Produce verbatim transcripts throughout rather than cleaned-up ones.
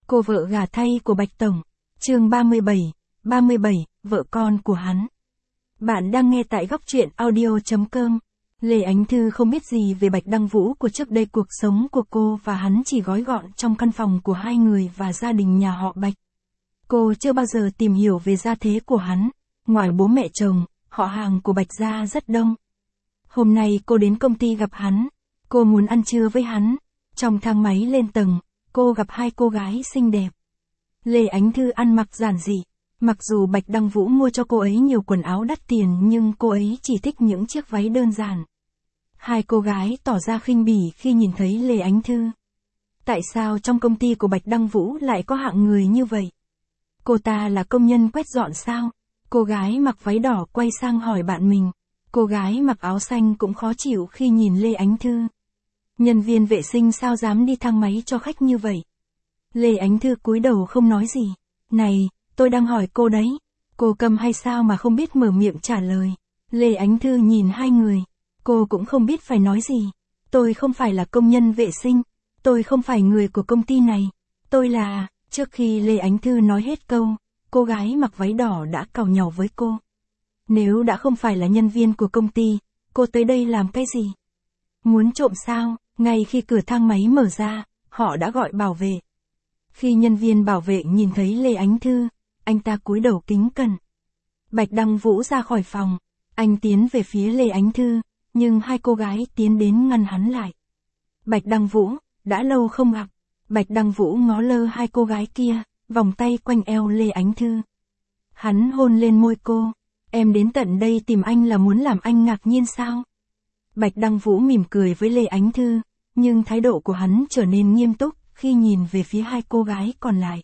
Cô vợ gả thay của Bạch Tổng. Chương ba mươi bảy, ba mươi bảy, vợ con của hắn. Bạn đang nghe tại góc truyện audio chấm com. Lê Ánh Thư không biết gì về Bạch Đăng Vũ của trước đây, cuộc sống của cô và hắn chỉ gói gọn trong căn phòng của hai người và gia đình nhà họ Bạch. Cô chưa bao giờ tìm hiểu về gia thế của hắn. Ngoài bố mẹ chồng, họ hàng của Bạch gia rất đông. Hôm nay cô đến công ty gặp hắn. Cô muốn ăn trưa với hắn. Trong thang máy lên tầng, cô gặp hai cô gái xinh đẹp. Lê Ánh Thư ăn mặc giản dị. Mặc dù Bạch Đăng Vũ mua cho cô ấy nhiều quần áo đắt tiền nhưng cô ấy chỉ thích những chiếc váy đơn giản. Hai cô gái tỏ ra khinh bỉ khi nhìn thấy Lê Ánh Thư. Tại sao trong công ty của Bạch Đăng Vũ lại có hạng người như vậy? Cô ta là công nhân quét dọn sao? Cô gái mặc váy đỏ quay sang hỏi bạn mình. Cô gái mặc áo xanh cũng khó chịu khi nhìn Lê Ánh Thư. Nhân viên vệ sinh sao dám đi thang máy cho khách như vậy? Lê Ánh Thư cúi đầu không nói gì. Này, tôi đang hỏi cô đấy. Cô câm hay sao mà không biết mở miệng trả lời? Lê Ánh Thư nhìn hai người. Cô cũng không biết phải nói gì. Tôi không phải là công nhân vệ sinh. Tôi không phải người của công ty này. Tôi là... Trước khi Lê Ánh Thư nói hết câu, cô gái mặc váy đỏ đã càu nhàu với cô. Nếu đã không phải là nhân viên của công ty, cô tới đây làm cái gì? Muốn trộm sao? Ngay khi cửa thang máy mở ra, họ đã gọi bảo vệ. Khi nhân viên bảo vệ nhìn thấy Lê Ánh Thư, anh ta cúi đầu kính cẩn. Bạch Đăng Vũ ra khỏi phòng, anh tiến về phía Lê Ánh Thư, nhưng hai cô gái tiến đến ngăn hắn lại. Bạch Đăng Vũ, đã lâu không gặp. Bạch Đăng Vũ ngó lơ hai cô gái kia, vòng tay quanh eo Lê Ánh Thư. Hắn hôn lên môi cô. Em đến tận đây tìm anh là muốn làm anh ngạc nhiên sao? Bạch Đăng Vũ mỉm cười với Lê Ánh Thư, nhưng thái độ của hắn trở nên nghiêm túc khi nhìn về phía hai cô gái còn lại.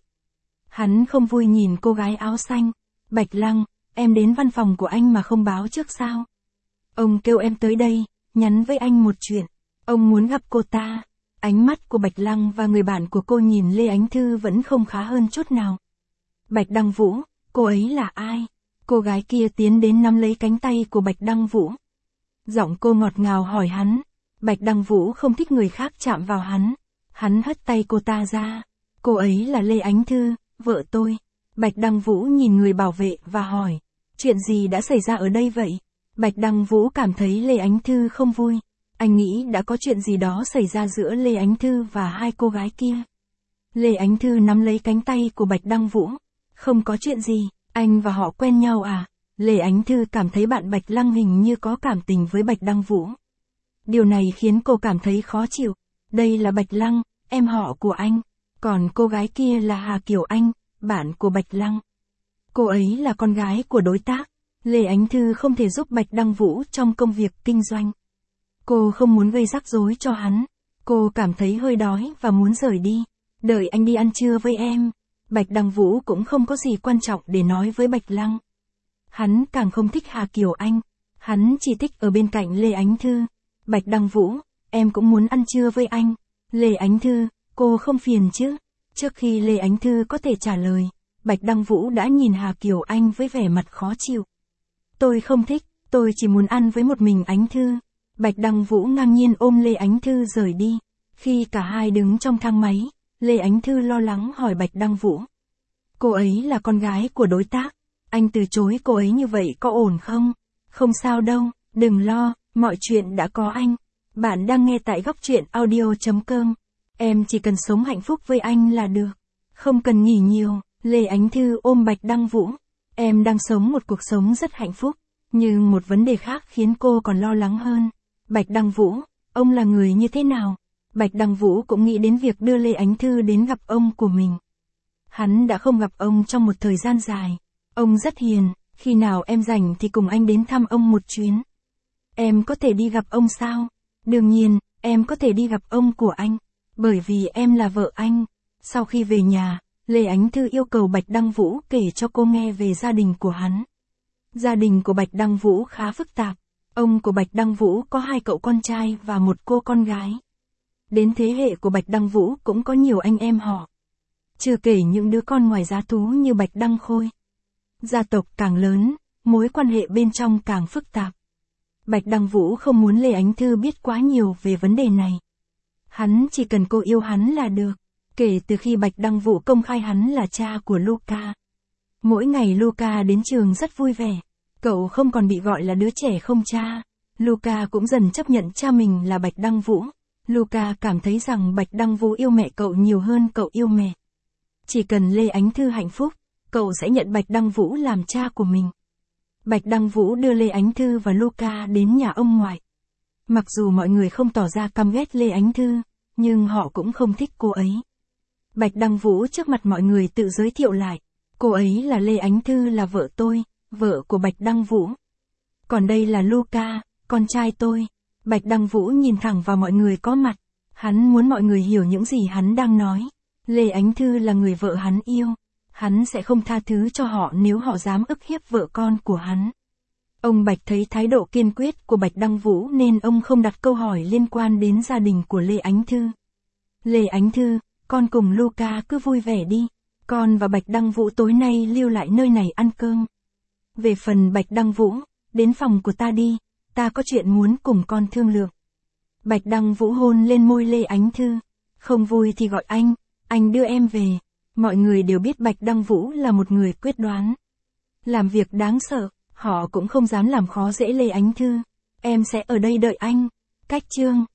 Hắn không vui nhìn cô gái áo xanh. Bạch Lăng, em đến văn phòng của anh mà không báo trước sao? Ông kêu em tới đây, nhắn với anh một chuyện. Ông muốn gặp cô ta. Ánh mắt của Bạch Lăng và người bạn của cô nhìn Lê Ánh Thư vẫn không khá hơn chút nào. Bạch Đăng Vũ, cô ấy là ai? Cô gái kia tiến đến nắm lấy cánh tay của Bạch Đăng Vũ. Giọng cô ngọt ngào hỏi hắn. Bạch Đăng Vũ không thích người khác chạm vào hắn. Hắn hất tay cô ta ra. Cô ấy là Lê Ánh Thư, vợ tôi. Bạch Đăng Vũ nhìn người bảo vệ và hỏi. Chuyện gì đã xảy ra ở đây vậy? Bạch Đăng Vũ cảm thấy Lê Ánh Thư không vui. Anh nghĩ đã có chuyện gì đó xảy ra giữa Lê Ánh Thư và hai cô gái kia. Lê Ánh Thư nắm lấy cánh tay của Bạch Đăng Vũ. Không có chuyện gì, anh và họ quen nhau à? Lê Ánh Thư cảm thấy bạn Bạch Lăng hình như có cảm tình với Bạch Đăng Vũ. Điều này khiến cô cảm thấy khó chịu. Đây là Bạch Lăng, em họ của anh. Còn cô gái kia là Hà Kiều Anh, bạn của Bạch Lăng. Cô ấy là con gái của đối tác. Lê Ánh Thư không thể giúp Bạch Đăng Vũ trong công việc kinh doanh. Cô không muốn gây rắc rối cho hắn. Cô cảm thấy hơi đói và muốn rời đi. Đợi anh đi ăn trưa với em. Bạch Đăng Vũ cũng không có gì quan trọng để nói với Bạch Lăng. Hắn càng không thích Hà Kiều Anh. Hắn chỉ thích ở bên cạnh Lê Ánh Thư. Bạch Đăng Vũ, em cũng muốn ăn trưa với anh. Lê Ánh Thư, cô không phiền chứ? Trước khi Lê Ánh Thư có thể trả lời, Bạch Đăng Vũ đã nhìn Hà Kiều Anh với vẻ mặt khó chịu. Tôi không thích, tôi chỉ muốn ăn với một mình Ánh Thư. Bạch Đăng Vũ ngang nhiên ôm Lê Ánh Thư rời đi. Khi cả hai đứng trong thang máy, Lê Ánh Thư lo lắng hỏi Bạch Đăng Vũ. Cô ấy là con gái của đối tác. Anh từ chối cô ấy như vậy có ổn không? Không sao đâu, đừng lo, mọi chuyện đã có anh. Bạn đang nghe tại góc truyện audio chấm com. Em chỉ cần sống hạnh phúc với anh là được. Không cần nghĩ nhiều. Lê Ánh Thư ôm Bạch Đăng Vũ. Em đang sống một cuộc sống rất hạnh phúc. Nhưng một vấn đề khác khiến cô còn lo lắng hơn. Bạch Đăng Vũ, ông là người như thế nào? Bạch Đăng Vũ cũng nghĩ đến việc đưa Lê Ánh Thư đến gặp ông của mình. Hắn đã không gặp ông trong một thời gian dài. Ông rất hiền, khi nào em rảnh thì cùng anh đến thăm ông một chuyến. Em có thể đi gặp ông sao? Đương nhiên, em có thể đi gặp ông của anh. Bởi vì em là vợ anh. Sau khi về nhà, Lê Ánh Thư yêu cầu Bạch Đăng Vũ kể cho cô nghe về gia đình của hắn. Gia đình của Bạch Đăng Vũ khá phức tạp. Ông của Bạch Đăng Vũ có hai cậu con trai và một cô con gái. Đến thế hệ của Bạch Đăng Vũ cũng có nhiều anh em họ. Chưa kể những đứa con ngoài giá thú như Bạch Đăng Khôi. Gia tộc càng lớn, mối quan hệ bên trong càng phức tạp. Bạch Đăng Vũ không muốn Lê Ánh Thư biết quá nhiều về vấn đề này. Hắn chỉ cần cô yêu hắn là được. Kể từ khi Bạch Đăng Vũ công khai hắn là cha của Luca. Mỗi ngày Luca đến trường rất vui vẻ. Cậu không còn bị gọi là đứa trẻ không cha. Luca cũng dần chấp nhận cha mình là Bạch Đăng Vũ. Luca cảm thấy rằng Bạch Đăng Vũ yêu mẹ cậu nhiều hơn cậu yêu mẹ. Chỉ cần Lê Ánh Thư hạnh phúc, cậu sẽ nhận Bạch Đăng Vũ làm cha của mình. Bạch Đăng Vũ đưa Lê Ánh Thư và Luca đến nhà ông ngoại. Mặc dù mọi người không tỏ ra căm ghét Lê Ánh Thư, nhưng họ cũng không thích cô ấy. Bạch Đăng Vũ trước mặt mọi người tự giới thiệu lại. Cô ấy là Lê Ánh Thư, là vợ tôi, vợ của Bạch Đăng Vũ. Còn đây là Luca, con trai tôi. Bạch Đăng Vũ nhìn thẳng vào mọi người có mặt. Hắn muốn mọi người hiểu những gì hắn đang nói. Lê Ánh Thư là người vợ hắn yêu. Hắn sẽ không tha thứ cho họ nếu họ dám ức hiếp vợ con của hắn. Ông Bạch thấy thái độ kiên quyết của Bạch Đăng Vũ nên ông không đặt câu hỏi liên quan đến gia đình của Lê Ánh Thư. Lê Ánh Thư, con cùng Luca cứ vui vẻ đi. Con và Bạch Đăng Vũ tối nay lưu lại nơi này ăn cơm. Về phần Bạch Đăng Vũ, đến phòng của ta đi, ta có chuyện muốn cùng con thương lượng. Bạch Đăng Vũ hôn lên môi Lê Ánh Thư. Không vui thì gọi anh, anh đưa em về. Mọi người đều biết Bạch Đăng Vũ là một người quyết đoán. Làm việc đáng sợ, họ cũng không dám làm khó dễ Lê Ánh Thư. Em sẽ ở đây đợi anh. Cách chương